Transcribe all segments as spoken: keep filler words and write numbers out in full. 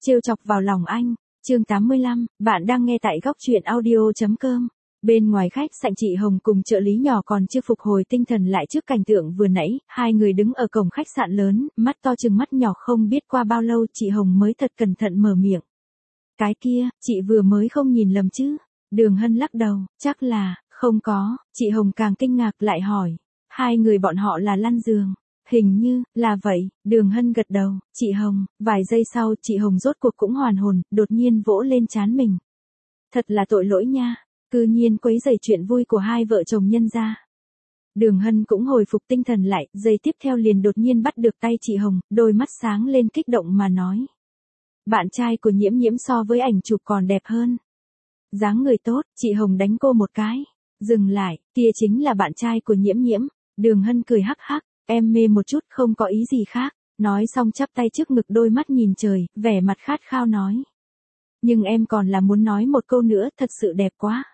Trêu chọc vào lòng anh. Chương tám mươi lăm, bạn đang nghe tại góc truyện audio.com. Bên ngoài khách sạn, chị Hồng cùng trợ lý nhỏ còn chưa phục hồi tinh thần lại trước cảnh tượng vừa nãy, hai người đứng ở cổng khách sạn lớn, mắt to trừng mắt nhỏ, không biết qua bao lâu chị Hồng mới thật cẩn thận mở miệng. Cái kia, chị vừa mới không nhìn lầm chứ? Đường Hân lắc đầu, chắc là, không có. Chị Hồng càng kinh ngạc lại hỏi, hai người bọn họ là lăn giường. Hình như, là vậy. Đường Hân gật đầu. Chị Hồng. Vài giây sau, chị Hồng rốt cuộc cũng hoàn hồn, đột nhiên vỗ lên trán mình. Thật là tội lỗi nha. Cư nhiên quấy rầy chuyện vui của hai vợ chồng nhân gia. Đường Hân cũng hồi phục tinh thần lại, giây tiếp theo liền đột nhiên bắt được tay chị Hồng, đôi mắt sáng lên kích động mà nói. Bạn trai của Nhiễm Nhiễm so với ảnh chụp còn đẹp hơn. Dáng người tốt. Chị Hồng đánh cô một cái. Dừng lại, kia chính là bạn trai của Nhiễm Nhiễm. Đường Hân cười hắc hắc. Em mê một chút, không có ý gì khác. Nói xong chắp tay trước ngực, đôi mắt nhìn trời, vẻ mặt khát khao nói. Nhưng em còn là muốn nói một câu nữa, thật sự đẹp quá.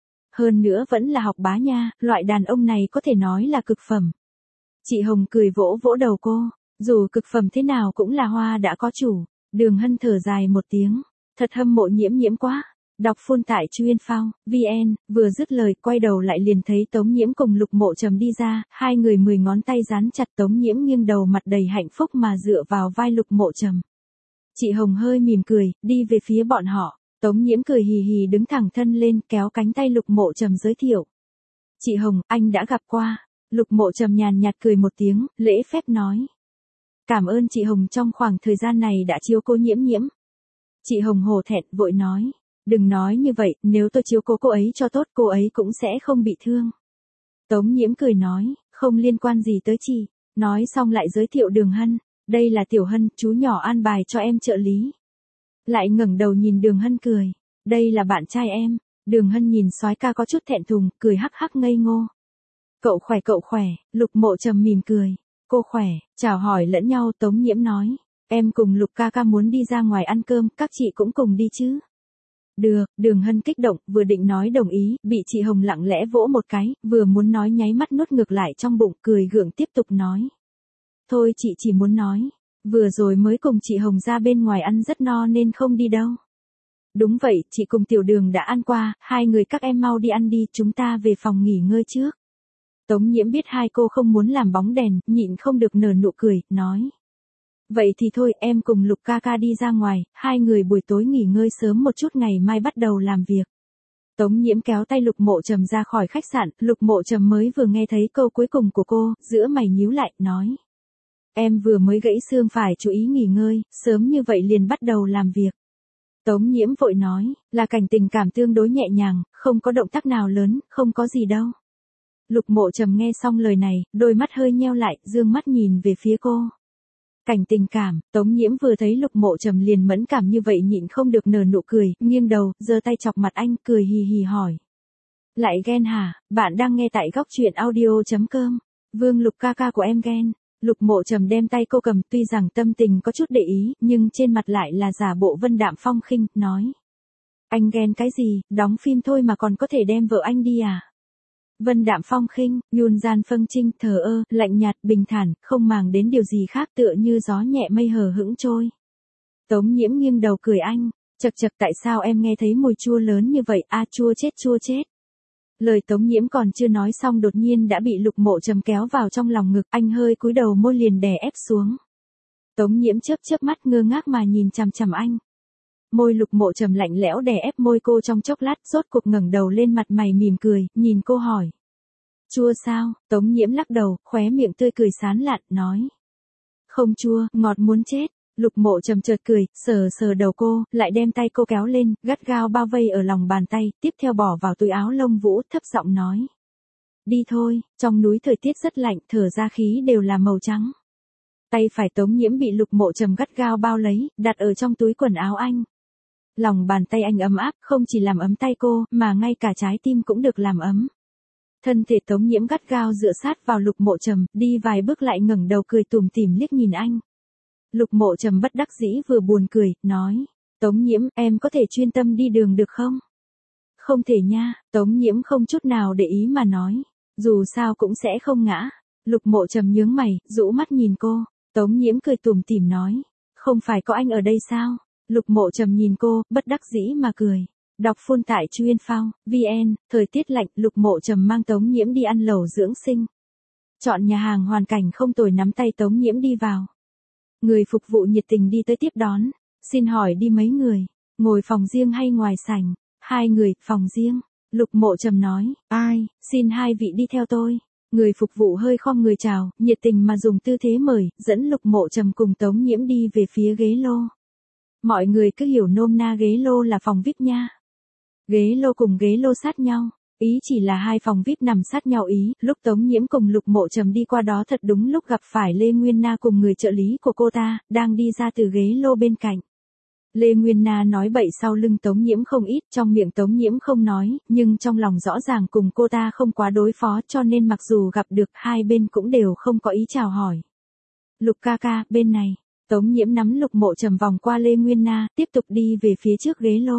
Hơn nữa vẫn là học bá nha, loại đàn ông này có thể nói là cực phẩm. Chị Hồng cười vỗ vỗ đầu cô. Dù cực phẩm thế nào cũng là hoa đã có chủ. Đường Hân thở dài một tiếng. Thật hâm mộ Nhiễm Nhiễm quá. Đọc phun tại chuyên phao, vn, vừa dứt lời, quay đầu lại liền thấy Tống Nhiễm cùng Lục Mộ Trầm đi ra, hai người mười ngón tay dán chặt. Tống Nhiễm nghiêng đầu, mặt đầy hạnh phúc mà dựa vào vai Lục Mộ Trầm. Chị Hồng hơi mỉm cười, đi về phía bọn họ. Tống Nhiễm cười hì hì đứng thẳng thân lên, kéo cánh tay Lục Mộ Trầm giới thiệu. Chị Hồng, anh đã gặp qua. Lục Mộ Trầm nhàn nhạt cười một tiếng, lễ phép nói. Cảm ơn chị Hồng trong khoảng thời gian này đã chiếu cố Nhiễm Nhiễm. Chị Hồng hổ thẹn, vội nói. Đừng nói như vậy, nếu tôi chiếu cố cô ấy cho tốt, cô ấy cũng sẽ không bị thương. Tống Nhiễm cười nói, không liên quan gì tới chị. Nói xong lại giới thiệu Đường Hân. Đây là Tiểu Hân, chú nhỏ an bài cho em trợ lý. Lại ngẩng đầu nhìn Đường Hân cười. Đây là bạn trai em. Đường Hân nhìn soái ca có chút thẹn thùng, cười hắc hắc ngây ngô. Cậu khỏe cậu khỏe. Lục Mộ Trầm mỉm cười. Cô khỏe. Chào hỏi lẫn nhau. Tống Nhiễm nói. Em cùng Lục ca ca muốn đi ra ngoài ăn cơm, các chị cũng cùng đi chứ? Được. Đường Hân kích động, vừa định nói đồng ý, bị chị Hồng lặng lẽ vỗ một cái, vừa muốn nói nháy mắt nuốt ngược lại trong bụng, cười gượng tiếp tục nói. Thôi chị chỉ muốn nói, vừa rồi mới cùng chị Hồng ra bên ngoài ăn rất no nên không đi đâu. Đúng vậy, chị cùng Tiểu Đường đã ăn qua, hai người các em mau đi ăn đi, chúng ta về phòng nghỉ ngơi trước. Tống Nhiễm biết hai cô không muốn làm bóng đèn, nhịn không được nở nụ cười, nói. Vậy thì thôi, em cùng Lục ca ca đi ra ngoài, hai người buổi tối nghỉ ngơi sớm một chút, ngày mai bắt đầu làm việc. Tống Nhiễm kéo tay Lục Mộ Trầm ra khỏi khách sạn, Lục Mộ Trầm mới vừa nghe thấy câu cuối cùng của cô, giữa mày nhíu lại, nói. Em vừa mới gãy xương phải, chú ý nghỉ ngơi, sớm như vậy liền bắt đầu làm việc. Tống Nhiễm vội nói, là cảnh tình cảm tương đối nhẹ nhàng, không có động tác nào lớn, không có gì đâu. Lục Mộ Trầm nghe xong lời này, đôi mắt hơi nheo lại, dương mắt nhìn về phía cô. Cảnh tình cảm. Tống Nhiễm vừa thấy Lục Mộ Trầm liền mẫn cảm như vậy, nhịn không được nở nụ cười, nghiêng đầu, giơ tay chọc mặt anh, cười hì hì hỏi. Lại ghen hả? Bạn đang nghe tại góc truyện audio.com. Vương Lục ca ca của em ghen. Lục Mộ Trầm đem tay cô cầm, tuy rằng tâm tình có chút để ý, nhưng trên mặt lại là giả bộ vân đạm phong khinh, nói. Anh ghen cái gì, đóng phim thôi mà còn có thể đem vợ anh đi à? Vân đạm phong khinh, nhún gian phân trinh, thờ ơ, lạnh nhạt, bình thản, không màng đến điều gì khác, tựa như gió nhẹ mây hờ hững trôi. Tống Nhiễm nghiêng đầu cười anh, chật chật, tại sao em nghe thấy mùi chua lớn như vậy, a à, chua chết chua chết. Lời Tống Nhiễm còn chưa nói xong đột nhiên đã bị Lục Mộ Trầm kéo vào trong lòng ngực, anh hơi cúi đầu, môi liền đè ép xuống. Tống Nhiễm chớp chớp mắt ngơ ngác mà nhìn chằm chằm anh. Môi Lục Mộ Trầm lạnh lẽo đè ép môi cô trong chốc lát, rốt cuộc ngẩng đầu lên, mặt mày mỉm cười, nhìn cô hỏi. Chua sao? Tống Nhiễm lắc đầu, khóe miệng tươi cười sán lạn, nói. Không chua, ngọt muốn chết. Lục Mộ Trầm chợt cười, sờ sờ đầu cô, lại đem tay cô kéo lên, gắt gao bao vây ở lòng bàn tay, tiếp theo bỏ vào túi áo lông vũ, thấp giọng nói. Đi thôi. Trong núi thời tiết rất lạnh, thở ra khí đều là màu trắng. Tay phải Tống Nhiễm bị Lục Mộ Trầm gắt gao bao lấy, đặt ở trong túi quần áo anh. Lòng bàn tay anh ấm áp, không chỉ làm ấm tay cô, mà ngay cả trái tim cũng được làm ấm. Thân thể Tống Nhiễm gắt gao dựa sát vào Lục Mộ Trầm, đi vài bước lại ngẩng đầu cười tủm tỉm liếc nhìn anh. Lục Mộ Trầm bất đắc dĩ vừa buồn cười, nói. Tống Nhiễm, em có thể chuyên tâm đi đường được không? Không thể nha. Tống Nhiễm không chút nào để ý mà nói. Dù sao cũng sẽ không ngã. Lục Mộ Trầm nhướng mày, rũ mắt nhìn cô. Tống Nhiễm cười tủm tỉm nói. Không phải có anh ở đây sao? Lục Mộ Trầm nhìn cô, bất đắc dĩ mà cười. Đọc full tại chuyên phao, vn, thời tiết lạnh, Lục Mộ Trầm mang Tống Nhiễm đi ăn lẩu dưỡng sinh. Chọn nhà hàng hoàn cảnh không tồi, nắm tay Tống Nhiễm đi vào. Người phục vụ nhiệt tình đi tới tiếp đón. Xin hỏi đi mấy người, ngồi phòng riêng hay ngoài sảnh? Hai người, phòng riêng. Lục Mộ Trầm nói, ai, xin hai vị đi theo tôi. Người phục vụ hơi khom người chào, nhiệt tình mà dùng tư thế mời, dẫn Lục Mộ Trầm cùng Tống Nhiễm đi về phía ghế lô. Mọi người cứ hiểu nôm na ghế lô là phòng vi ai pi nha. Ghế lô cùng ghế lô sát nhau, ý chỉ là hai phòng vi ai pi nằm sát nhau ý. Lúc Tống Nhiễm cùng Lục Mộ Trầm đi qua đó thật đúng lúc gặp phải Lê Nguyên Na cùng người trợ lý của cô ta, đang đi ra từ ghế lô bên cạnh. Lê Nguyên Na nói bậy sau lưng Tống Nhiễm không ít, trong miệng Tống Nhiễm không nói, nhưng trong lòng rõ ràng cùng cô ta không quá đối phó, cho nên mặc dù gặp được hai bên cũng đều không có ý chào hỏi. Lục ca ca, bên này. Tống Nhiễm nắm Lục Mộ Trầm vòng qua Lê Nguyên Na, tiếp tục đi về phía trước ghế lô.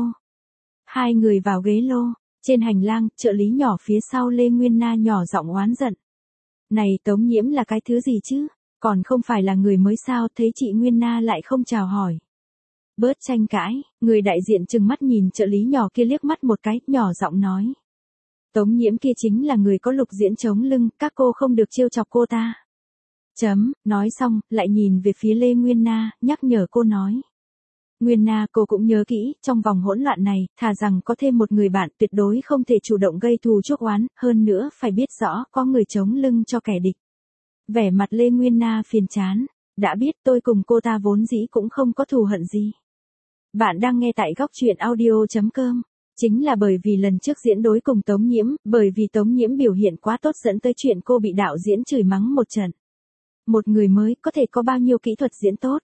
Hai người vào ghế lô, trên hành lang, trợ lý nhỏ phía sau Lê Nguyên Na nhỏ giọng oán giận. Này Tống Nhiễm là cái thứ gì chứ, còn không phải là người mới sao, thấy chị Nguyên Na lại không chào hỏi. Bớt tranh cãi, người đại diện trừng mắt nhìn trợ lý nhỏ kia liếc mắt một cái, nhỏ giọng nói. Tống Nhiễm kia chính là người có Lục Diễn chống lưng, các cô không được trêu chọc cô ta. Chấm, nói xong, lại nhìn về phía Lê Nguyên Na, nhắc nhở cô nói. Nguyên Na, cô cũng nhớ kỹ, trong vòng hỗn loạn này, thà rằng có thêm một người bạn, tuyệt đối không thể chủ động gây thù chuốc oán, hơn nữa phải biết rõ có người chống lưng cho kẻ địch. Vẻ mặt Lê Nguyên Na phiền chán, đã biết tôi cùng cô ta vốn dĩ cũng không có thù hận gì. Bạn đang nghe tại góc truyện audio chấm com. Chính là bởi vì lần trước diễn đối cùng Tống Nhiễm, bởi vì Tống Nhiễm biểu hiện quá tốt dẫn tới chuyện cô bị đạo diễn chửi mắng một trận. Một người mới có thể có bao nhiêu kỹ thuật diễn tốt.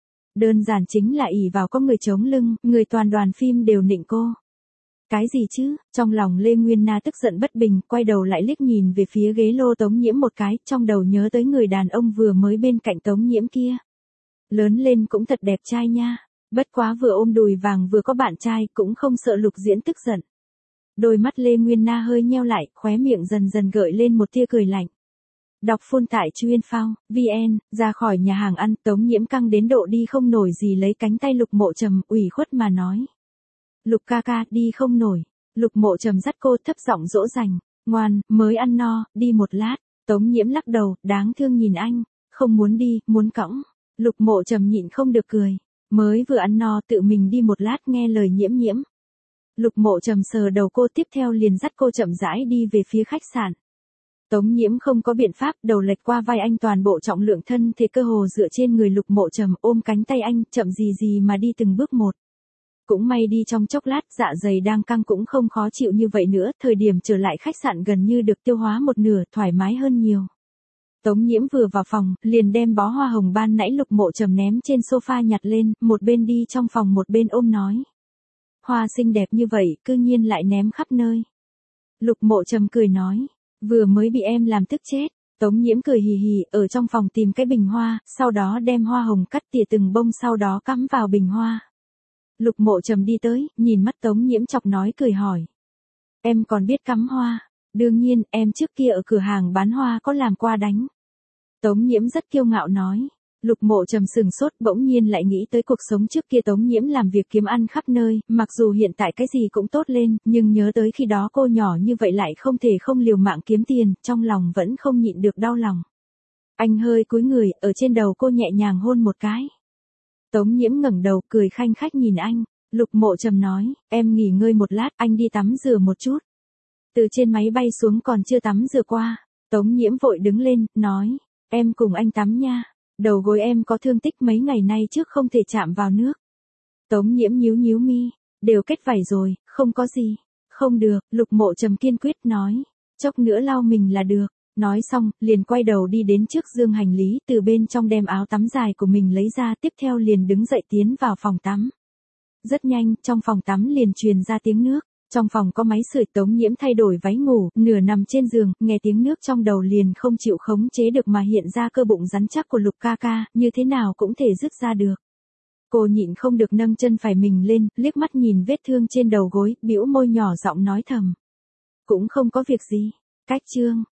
Đơn giản chính là ỷ vào có người chống lưng, người toàn đoàn phim đều nịnh cô. Cái gì chứ, trong lòng Lê Nguyên Na tức giận bất bình, quay đầu lại liếc nhìn về phía ghế lô Tống Nhiễm một cái, trong đầu nhớ tới người đàn ông vừa mới bên cạnh Tống Nhiễm kia. Lớn lên cũng thật đẹp trai nha, bất quá vừa ôm đùi vàng vừa có bạn trai, cũng không sợ Lục Diễn tức giận. Đôi mắt Lê Nguyên Na hơi nheo lại, khóe miệng dần dần gợi lên một tia cười lạnh. Đọc full tại chuyên phao, vn, ra khỏi nhà hàng ăn, Tống Nhiễm căng đến độ đi không nổi gì lấy cánh tay Lục Mộ Trầm, ủy khuất mà nói. Lục ca ca, đi không nổi. Lục Mộ Trầm dắt cô thấp giọng dỗ dành, ngoan, mới ăn no, đi một lát. Tống Nhiễm lắc đầu, đáng thương nhìn anh, không muốn đi, muốn cõng. Lục Mộ Trầm nhịn không được cười, mới vừa ăn no tự mình đi một lát, nghe lời Nhiễm Nhiễm. Lục Mộ Trầm sờ đầu cô, tiếp theo liền dắt cô chậm rãi đi về phía khách sạn. Tống Nhiễm không có biện pháp, đầu lệch qua vai anh, toàn bộ trọng lượng thân thể cơ hồ dựa trên người Lục Mộ Trầm, ôm cánh tay anh, chậm gì gì mà đi từng bước một. Cũng may đi trong chốc lát, dạ dày đang căng cũng không khó chịu như vậy nữa, thời điểm trở lại khách sạn gần như được tiêu hóa một nửa, thoải mái hơn nhiều. Tống Nhiễm vừa vào phòng, liền đem bó hoa hồng ban nãy Lục Mộ Trầm ném trên sofa nhặt lên, một bên đi trong phòng một bên ôm nói. Hoa xinh đẹp như vậy, cư nhiên lại ném khắp nơi. Lục Mộ Trầm cười nói. Vừa mới bị em làm tức chết. Tống Nhiễm cười hì hì, ở trong phòng tìm cái bình hoa, sau đó đem hoa hồng cắt tỉa từng bông, sau đó cắm vào bình hoa. Lục Mộ Trầm đi tới, nhìn mắt Tống Nhiễm chọc nói cười hỏi. Em còn biết cắm hoa? Đương nhiên, em trước kia ở cửa hàng bán hoa có làm qua đánh. Tống Nhiễm rất kiêu ngạo nói. Lục Mộ Trầm sừng sốt, bỗng nhiên lại nghĩ tới cuộc sống trước kia Tống Nhiễm làm việc kiếm ăn khắp nơi, mặc dù hiện tại cái gì cũng tốt lên, nhưng nhớ tới khi đó cô nhỏ như vậy lại không thể không liều mạng kiếm tiền, trong lòng vẫn không nhịn được đau lòng. Anh hơi cúi người, ở trên đầu cô nhẹ nhàng hôn một cái. Tống Nhiễm ngẩng đầu, cười khanh khách nhìn anh. Lục Mộ Trầm nói, em nghỉ ngơi một lát, anh đi tắm rửa một chút. Từ trên máy bay xuống còn chưa tắm rửa qua. Tống Nhiễm vội đứng lên, nói, em cùng anh tắm nha. Đầu gối em có thương tích, mấy ngày nay trước không thể chạm vào nước. Tống Nhiễm nhíu nhíu mi, đều kết vảy rồi, không có gì. Không được, Lục Mộ Trầm kiên quyết nói, chốc nữa lau mình là được. Nói xong, liền quay đầu đi đến trước giường hành lý, từ bên trong đem áo tắm dài của mình lấy ra, tiếp theo liền đứng dậy tiến vào phòng tắm. Rất nhanh, trong phòng tắm liền truyền ra tiếng nước. Trong phòng có máy sưởi. Tống Nhiễm thay đổi váy ngủ, nửa nằm trên giường, nghe tiếng nước trong đầu liền không chịu khống chế được mà hiện ra cơ bụng rắn chắc của Lục ca ca, như thế nào cũng thể dứt ra được. Cô nhịn không được nâng chân phải mình lên, liếc mắt nhìn vết thương trên đầu gối, bĩu môi nhỏ giọng nói thầm. Cũng không có việc gì. Cách chương.